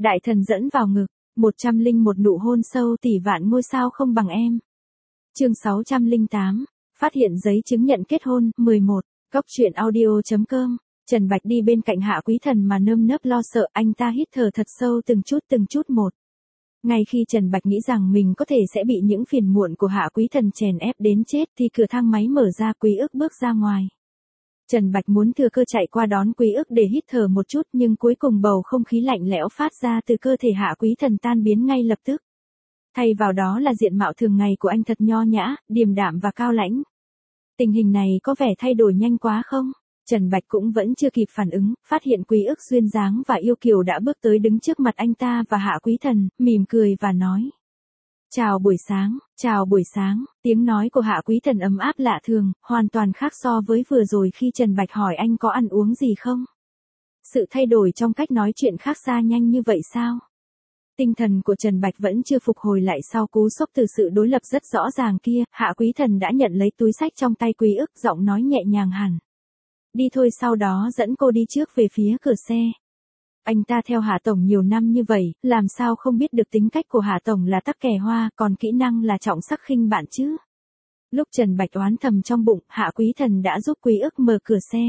Đại thần dẫn vào ngực, 101 nụ hôn sâu tỷ vạn ngôi sao không bằng em. Chương 608, phát hiện giấy chứng nhận kết hôn, 11, Cốc truyện audio.com. Trần Bạch đi bên cạnh Hạ Quý Thần mà nơm nớp lo sợ, anh ta hít thở thật sâu từng chút một. Ngay khi Trần Bạch nghĩ rằng mình có thể sẽ bị những phiền muộn của Hạ Quý Thần chèn ép đến chết thì cửa thang máy mở ra, Quý Ức bước ra ngoài. Trần Bạch muốn thừa cơ chạy qua đón Quý Ức để hít thở một chút, nhưng cuối cùng bầu không khí lạnh lẽo phát ra từ cơ thể Hạ Quý Thần tan biến ngay lập tức. Thay vào đó là diện mạo thường ngày của anh, thật nho nhã, điềm đạm và cao lãnh. Tình hình này có vẻ thay đổi nhanh quá không? Trần Bạch cũng vẫn chưa kịp phản ứng, phát hiện Quý Ức duyên dáng và yêu kiều đã bước tới đứng trước mặt anh ta và Hạ Quý Thần, mỉm cười và nói. Chào buổi sáng, tiếng nói của Hạ Quý Thần ấm áp lạ thường, hoàn toàn khác so với vừa rồi khi Trần Bạch hỏi anh có ăn uống gì không. Sự thay đổi trong cách nói chuyện khác xa nhanh như vậy sao? Tinh thần của Trần Bạch vẫn chưa phục hồi lại sau cú sốc từ sự đối lập rất rõ ràng kia, Hạ Quý Thần đã nhận lấy túi xách trong tay Quý Ức, giọng nói nhẹ nhàng hẳn. Đi thôi, sau đó dẫn cô đi trước về phía cửa xe. Anh ta theo Hạ Tổng nhiều năm như vậy, làm sao không biết được tính cách của Hạ Tổng là tắc kè hoa, còn kỹ năng là trọng sắc khinh bạn chứ. Lúc Trần Bạch oán thầm trong bụng, Hạ Quý Thần đã giúp Quý Ức mở cửa xe.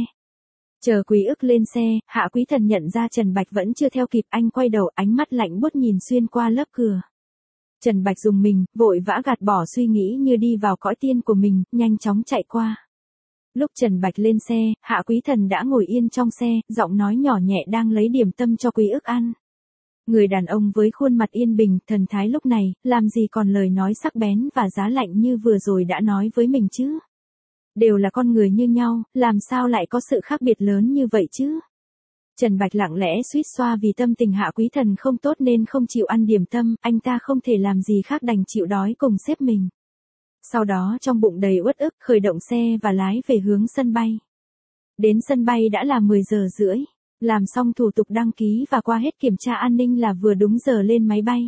Chờ Quý Ức lên xe, Hạ Quý Thần nhận ra Trần Bạch vẫn chưa theo kịp, anh quay đầu, ánh mắt lạnh buốt nhìn xuyên qua lớp cửa. Trần Bạch dùng mình, vội vã gạt bỏ suy nghĩ như đi vào cõi tiên của mình, nhanh chóng chạy qua. Lúc Trần Bạch lên xe, Hạ Quý Thần đã ngồi yên trong xe, giọng nói nhỏ nhẹ đang lấy điểm tâm cho Quý Ức ăn. Người đàn ông với khuôn mặt yên bình, thần thái lúc này, làm gì còn lời nói sắc bén và giá lạnh như vừa rồi đã nói với mình chứ. Đều là con người như nhau, làm sao lại có sự khác biệt lớn như vậy chứ. Trần Bạch lặng lẽ suýt xoa vì tâm tình Hạ Quý Thần không tốt nên không chịu ăn điểm tâm, anh ta không thể làm gì khác đành chịu đói cùng sếp mình. Sau đó trong bụng đầy uất ức, khởi động xe và lái về hướng sân bay. Đến sân bay đã là 10 giờ rưỡi, làm xong thủ tục đăng ký và qua hết kiểm tra an ninh là vừa đúng giờ lên máy bay.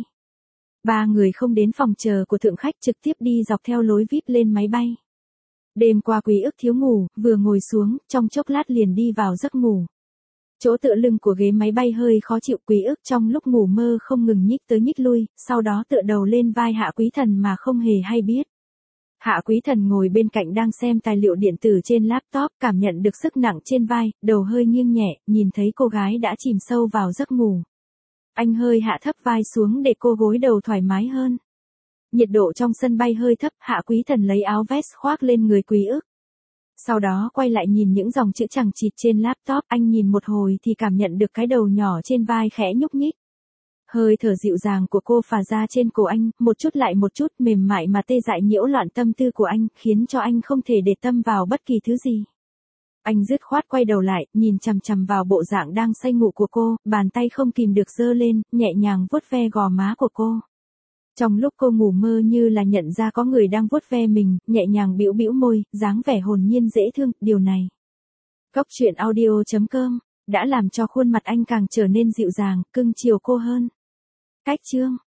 Ba người không đến phòng chờ của thượng khách, trực tiếp đi dọc theo lối VIP lên máy bay. Đêm qua Quý Ức thiếu ngủ, vừa ngồi xuống, trong chốc lát liền đi vào giấc ngủ. Chỗ tựa lưng của ghế máy bay hơi khó chịu, Quý Ức trong lúc ngủ mơ không ngừng nhích tới nhích lui, sau đó tựa đầu lên vai Hạ Quý Thần mà không hề hay biết. Hạ Quý Thần ngồi bên cạnh đang xem tài liệu điện tử trên laptop, cảm nhận được sức nặng trên vai, đầu hơi nghiêng nhẹ, nhìn thấy cô gái đã chìm sâu vào giấc ngủ. Anh hơi hạ thấp vai xuống để cô gối đầu thoải mái hơn. Nhiệt độ trong sân bay hơi thấp, Hạ Quý Thần lấy áo vest khoác lên người Quý Ức. Sau đó quay lại nhìn những dòng chữ chằng chịt trên laptop, anh nhìn một hồi thì cảm nhận được cái đầu nhỏ trên vai khẽ nhúc nhích. Hơi thở dịu dàng của cô phả ra trên cổ anh, một chút lại một chút, mềm mại mà tê dại nhiễu loạn tâm tư của anh, khiến cho anh không thể để tâm vào bất kỳ thứ gì. Anh dứt khoát quay đầu lại, nhìn chằm chằm vào bộ dạng đang say ngủ của cô, bàn tay không kìm được giơ lên, nhẹ nhàng vuốt ve gò má của cô. Trong lúc cô ngủ mơ như là nhận ra có người đang vuốt ve mình, nhẹ nhàng bĩu bĩu môi, dáng vẻ hồn nhiên dễ thương, điều này. Cốc truyện audio.com đã làm cho khuôn mặt anh càng trở nên dịu dàng, cưng chiều cô hơn. Cách chương